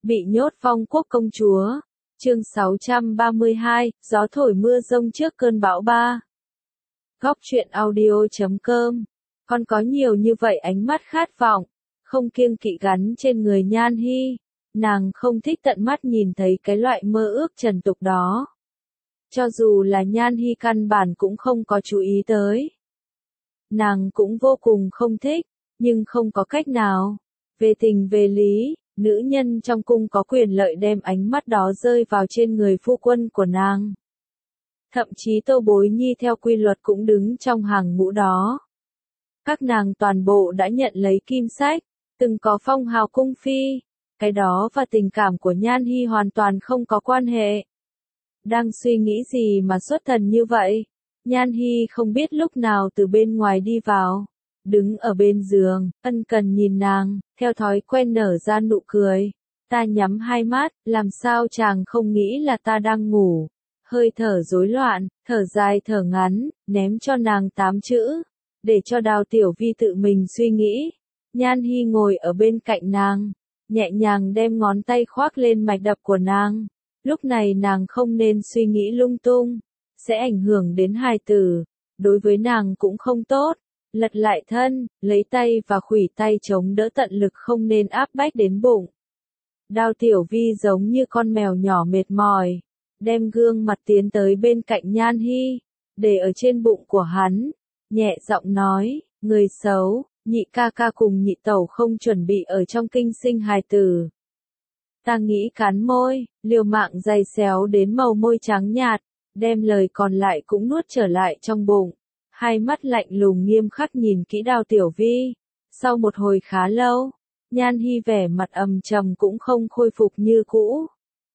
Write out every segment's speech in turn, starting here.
Bị nhốt Phong Quốc công chúa. Chương 632, gió thổi mưa rông trước cơn bão 3. Góc truyện audio.com. Còn có nhiều như vậy ánh mắt khát vọng, không kiêng kỵ gắn trên người Nhan Hi. Nàng không thích tận mắt nhìn thấy cái loại mơ ước trần tục đó. Cho dù là Nhan Hi căn bản cũng không có chú ý tới. Nàng cũng vô cùng không thích, nhưng không có cách nào. Về tình về lý, nữ nhân trong cung có quyền lợi đem ánh mắt đó rơi vào trên người phu quân của nàng. Thậm chí Tô Bối Nhi theo quy luật cũng đứng trong hàng ngũ đó. Các nàng toàn bộ đã nhận lấy kim sách, từng có phong hào cung phi. Cái đó và tình cảm của Nhan Hi hoàn toàn không có quan hệ. Đang suy nghĩ gì mà xuất thần như vậy? Nhan Hi không biết lúc nào từ bên ngoài đi vào. Đứng ở bên giường, ân cần nhìn nàng, theo thói quen nở ra nụ cười. Ta nhắm hai mắt, làm sao chàng không nghĩ là ta đang ngủ. Hơi thở rối loạn, thở dài thở ngắn, ném cho nàng 8 chữ. Để cho Đào Tiểu Vi tự mình suy nghĩ. Nhan Hi ngồi ở bên cạnh nàng, nhẹ nhàng đem ngón tay khoác lên mạch đập của nàng. Lúc này nàng không nên suy nghĩ lung tung, sẽ ảnh hưởng đến hài tử. Đối với nàng cũng không tốt. Lật lại thân, lấy tay và khuỷu tay chống đỡ tận lực không nên áp bách đến bụng. Đào Tiểu Vi giống như con mèo nhỏ mệt mỏi, đem gương mặt tiến tới bên cạnh Nhan Hi, để ở trên bụng của hắn, nhẹ giọng nói, người xấu, nhị ca ca cùng nhị tẩu không chuẩn bị ở trong kinh sinh hài tử. Ta nghĩ cắn môi, liều mạng dày xéo đến màu môi trắng nhạt, đem lời còn lại cũng nuốt trở lại trong bụng. Hai mắt lạnh lùng nghiêm khắc nhìn kỹ Đào Tiểu Vi. Sau một hồi khá lâu, Nhan Hi vẻ mặt trầm trầm cũng không khôi phục như cũ.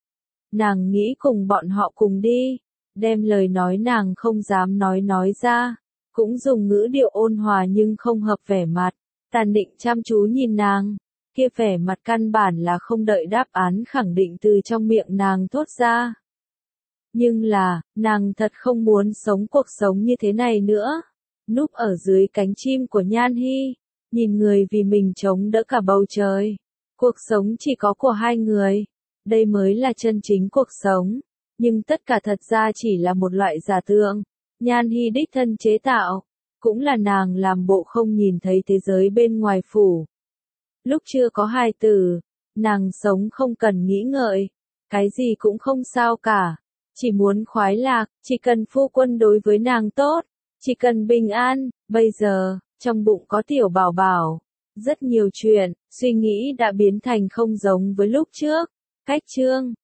Nàng nghĩ cùng bọn họ cùng đi, đem lời nói nàng không dám nói ra, cũng dùng ngữ điệu ôn hòa nhưng không hợp vẻ mặt. Tàn Định chăm chú nhìn nàng, kia vẻ mặt căn bản là không đợi đáp án khẳng định từ trong miệng nàng thốt ra. Nhưng là, nàng thật không muốn sống cuộc sống như thế này nữa. Núp ở dưới cánh chim của Nhan Hi, nhìn người vì mình chống đỡ cả bầu trời. Cuộc sống chỉ có của hai người. Đây mới là chân chính cuộc sống. Nhưng tất cả thật ra chỉ là một loại giả tượng. Nhan Hi đích thân chế tạo. Cũng là nàng làm bộ không nhìn thấy thế giới bên ngoài phủ. Lúc chưa có hài tử, nàng sống không cần nghĩ ngợi. Cái gì cũng không sao cả. Chỉ muốn khoái lạc, chỉ cần phu quân đối với nàng tốt, chỉ cần bình an. Bây giờ, trong bụng có tiểu bảo bảo. Rất nhiều chuyện, suy nghĩ đã biến thành không giống với lúc trước. Cách chương